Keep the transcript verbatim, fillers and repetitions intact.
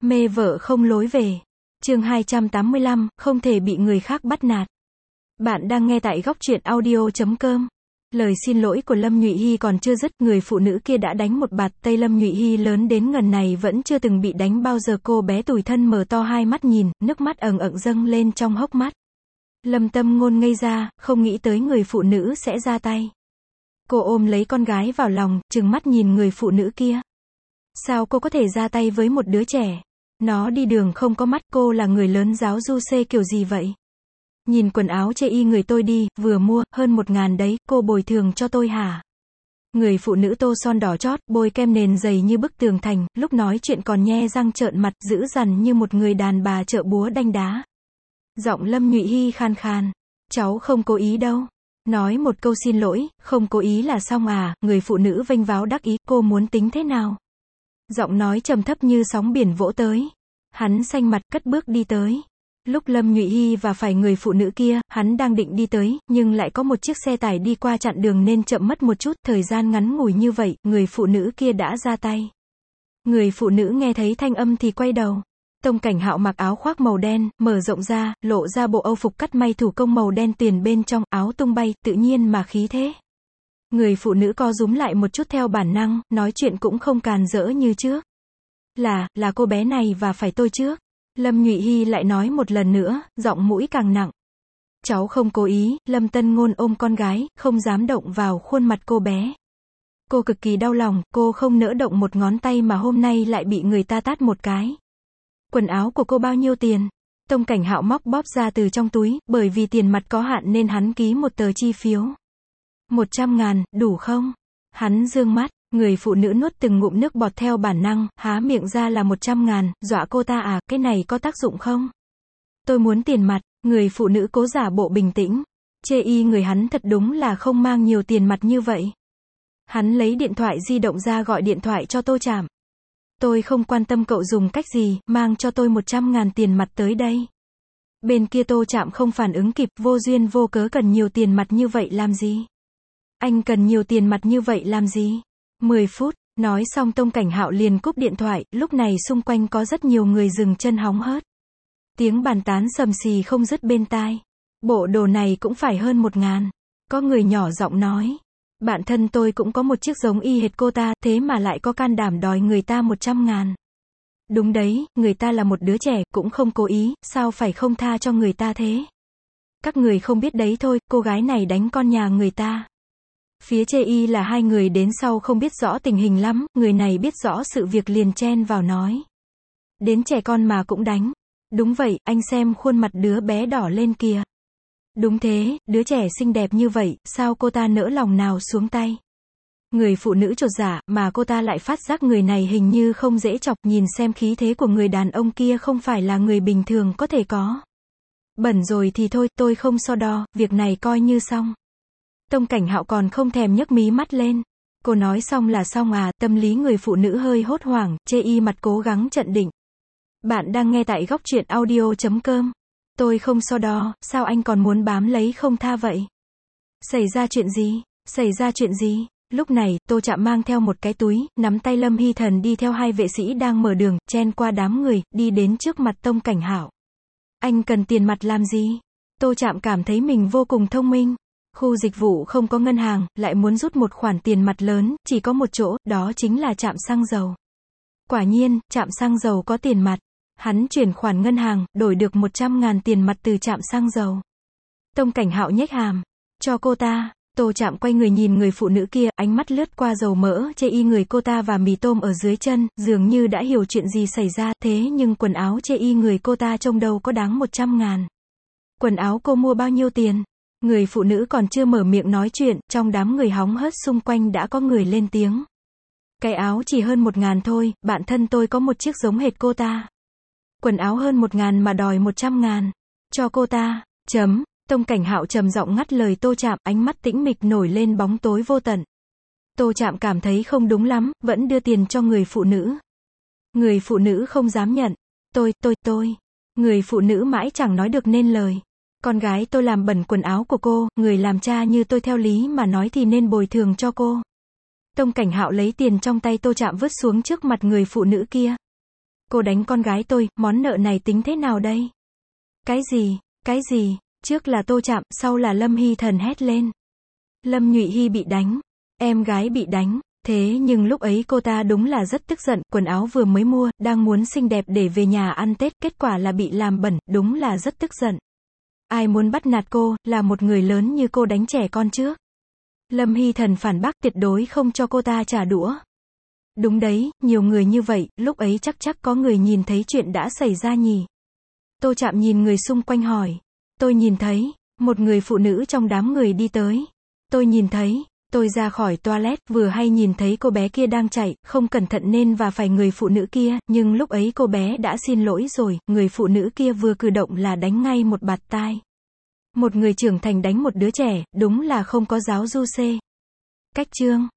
Mê vợ không lối về. Chương hai trăm tám mươi lăm, không thể bị người khác bắt nạt. Bạn đang nghe tại góc truyện audio chấm com. Lời xin lỗi của Lâm Nhụy Hy còn chưa dứt, người phụ nữ kia đã đánh một bạt tay Lâm Nhụy Hy lớn đến ngần này vẫn chưa từng bị đánh bao giờ. Cô bé tủi thân mở to hai mắt nhìn, nước mắt ẩn ẩn dâng lên trong hốc mắt. Lâm Tâm Ngôn ngây ra, không nghĩ tới người phụ nữ sẽ ra tay. Cô ôm lấy con gái vào lòng, trừng mắt nhìn người phụ nữ kia. Sao cô có thể ra tay với một đứa trẻ? Nó đi đường không có mắt, cô là người lớn giáo du xê kiểu gì vậy? Nhìn quần áo chê y người tôi đi, vừa mua, hơn một ngàn đấy, cô bồi thường cho tôi hả? Người phụ nữ tô son đỏ chót, bôi kem nền dày như bức tường thành, lúc nói chuyện còn nhe răng trợn mặt, dữ dằn như một người đàn bà chợ búa đanh đá. Giọng Lâm Nhụy Hy khan khan. Cháu không cố ý đâu. Nói một câu xin lỗi, không cố ý là xong à? Người phụ nữ vênh váo đắc ý, cô muốn tính thế nào? Giọng nói trầm thấp như sóng biển vỗ tới. Hắn xanh mặt, cất bước đi tới. Lúc Lâm Nhụy Hy và phải người phụ nữ kia, hắn đang định đi tới, nhưng lại có một chiếc xe tải đi qua chặn đường nên chậm mất một chút. Thời gian ngắn ngủi như vậy, người phụ nữ kia đã ra tay. Người phụ nữ nghe thấy thanh âm thì quay đầu. Tông Cảnh Hạo mặc áo khoác màu đen, mở rộng ra, lộ ra bộ âu phục cắt may thủ công màu đen tuyền bên trong, áo tung bay, tự nhiên mà khí thế. Người phụ nữ co rúm lại một chút theo bản năng, nói chuyện cũng không càn rỡ như trước. Là, là cô bé này và phải tôi trước. Lâm Nhụy Hy lại nói một lần nữa, giọng mũi càng nặng. Cháu không cố ý. Lâm Tân Ngôn ôm con gái, không dám động vào khuôn mặt cô bé. Cô cực kỳ đau lòng, cô không nỡ động một ngón tay mà hôm nay lại bị người ta tát một cái. Quần áo của cô bao nhiêu tiền? Tông Cảnh Hạo móc bóp ra từ trong túi, bởi vì tiền mặt có hạn nên hắn ký một tờ chi phiếu. Một trăm ngàn, đủ không? Hắn dương mắt, người phụ nữ nuốt từng ngụm nước bọt theo bản năng, há miệng ra là một trăm ngàn, dọa cô ta à, cái này có tác dụng không? Tôi muốn tiền mặt. Người phụ nữ cố giả bộ bình tĩnh. Chê y người hắn thật đúng là không mang nhiều tiền mặt như vậy. Hắn lấy điện thoại di động ra gọi điện thoại cho Tô Trạm. Tôi không quan tâm cậu dùng cách gì, mang cho tôi một trăm ngàn tiền mặt tới đây. Bên kia Tô Trạm không phản ứng kịp, vô duyên vô cớ cần nhiều tiền mặt như vậy làm gì? Anh cần nhiều tiền mặt như vậy làm gì? mười phút, nói xong Tông Cảnh Hạo liền cúp điện thoại, lúc này xung quanh có rất nhiều người dừng chân hóng hớt. Tiếng bàn tán sầm xì không dứt bên tai. Bộ đồ này cũng phải hơn một ngàn. Có người nhỏ giọng nói. Bạn thân tôi cũng có một chiếc giống y hệt cô ta, thế mà lại có can đảm đòi người ta một trăm ngàn. Đúng đấy, người ta là một đứa trẻ, cũng không cố ý, sao phải không tha cho người ta thế? Các người không biết đấy thôi, cô gái này đánh con nhà người ta. Phía chê y là hai người đến sau không biết rõ tình hình lắm, người này biết rõ sự việc liền chen vào nói. Đến trẻ con mà cũng đánh. Đúng vậy, anh xem khuôn mặt đứa bé đỏ lên kìa. Đúng thế, đứa trẻ xinh đẹp như vậy, sao cô ta nỡ lòng nào xuống tay? Người phụ nữ chột dạ, mà cô ta lại phát giác người này hình như không dễ chọc, nhìn xem khí thế của người đàn ông kia không phải là người bình thường có thể có. Bẩn rồi thì thôi, tôi không so đo, việc này coi như xong. Tông Cảnh Hạo còn không thèm nhấc mí mắt lên. Cô nói xong là xong à? Tâm lý người phụ nữ hơi hốt hoảng, chê y mặt cố gắng chặn định. Bạn đang nghe tại góc truyện audio chấm com. Tôi không so đo, sao anh còn muốn bám lấy không tha vậy? Xảy ra chuyện gì? Xảy ra chuyện gì? Lúc này, Tô Trạm mang theo một cái túi, nắm tay Lâm Hy Thần đi theo hai vệ sĩ đang mở đường, chen qua đám người, đi đến trước mặt Tông Cảnh Hạo. Anh cần tiền mặt làm gì? Tô Trạm cảm thấy mình vô cùng thông minh. Khu dịch vụ không có ngân hàng, lại muốn rút một khoản tiền mặt lớn, chỉ có một chỗ, đó chính là trạm xăng dầu. Quả nhiên, trạm xăng dầu có tiền mặt. Hắn chuyển khoản ngân hàng, đổi được một trăm ngàn tiền mặt từ trạm xăng dầu. Tông Cảnh Hạo nhếch hàm. Cho cô ta. Tô Trạm quay người nhìn người phụ nữ kia, ánh mắt lướt qua dầu mỡ, chê y người cô ta và mì tôm ở dưới chân, dường như đã hiểu chuyện gì xảy ra, thế nhưng quần áo chê y người cô ta trông đâu có đáng một trăm ngàn. Quần áo cô mua bao nhiêu tiền? Người phụ nữ còn chưa mở miệng nói chuyện, trong đám người hóng hớt xung quanh đã có người lên tiếng. Cái áo chỉ hơn một ngàn thôi, bạn thân tôi có một chiếc giống hệt cô ta. Quần áo hơn một ngàn mà đòi một trăm ngàn. Cho cô ta. Chấm. Tông Cảnh Hạo trầm giọng ngắt lời Tô Trạm, ánh mắt tĩnh mịch nổi lên bóng tối vô tận. Tô Trạm cảm thấy không đúng lắm, vẫn đưa tiền cho người phụ nữ. Người phụ nữ không dám nhận. Tôi, tôi, tôi. Người phụ nữ mãi chẳng nói được nên lời. Con gái tôi làm bẩn quần áo của cô, người làm cha như tôi theo lý mà nói thì nên bồi thường cho cô. Tông Cảnh Hạo lấy tiền trong tay Tô Trạm vứt xuống trước mặt người phụ nữ kia. Cô đánh con gái tôi, món nợ này tính thế nào đây? Cái gì, cái gì, trước là Tô Trạm, sau là Lâm Hy Thần hét lên. Lâm Nhụy Hy bị đánh, em gái bị đánh, thế nhưng lúc ấy cô ta đúng là rất tức giận, quần áo vừa mới mua, đang muốn xinh đẹp để về nhà ăn Tết, kết quả là bị làm bẩn, đúng là rất tức giận. Ai muốn bắt nạt cô, là một người lớn như cô đánh trẻ con chứ? Lâm Hy Thần phản bác tuyệt đối không cho cô ta trả đũa. Đúng đấy, nhiều người như vậy, lúc ấy chắc chắc có người nhìn thấy chuyện đã xảy ra nhỉ. Tô Trạm nhìn người xung quanh hỏi. Tôi nhìn thấy, một người phụ nữ trong đám người đi tới. Tôi nhìn thấy, tôi ra khỏi toilet, vừa hay nhìn thấy cô bé kia đang chạy, không cẩn thận nên và phải người phụ nữ kia, nhưng lúc ấy cô bé đã xin lỗi rồi, người phụ nữ kia vừa cử động là đánh ngay một bạt tai. Một người trưởng thành đánh một đứa trẻ, đúng là không có giáo du xê. Cách chương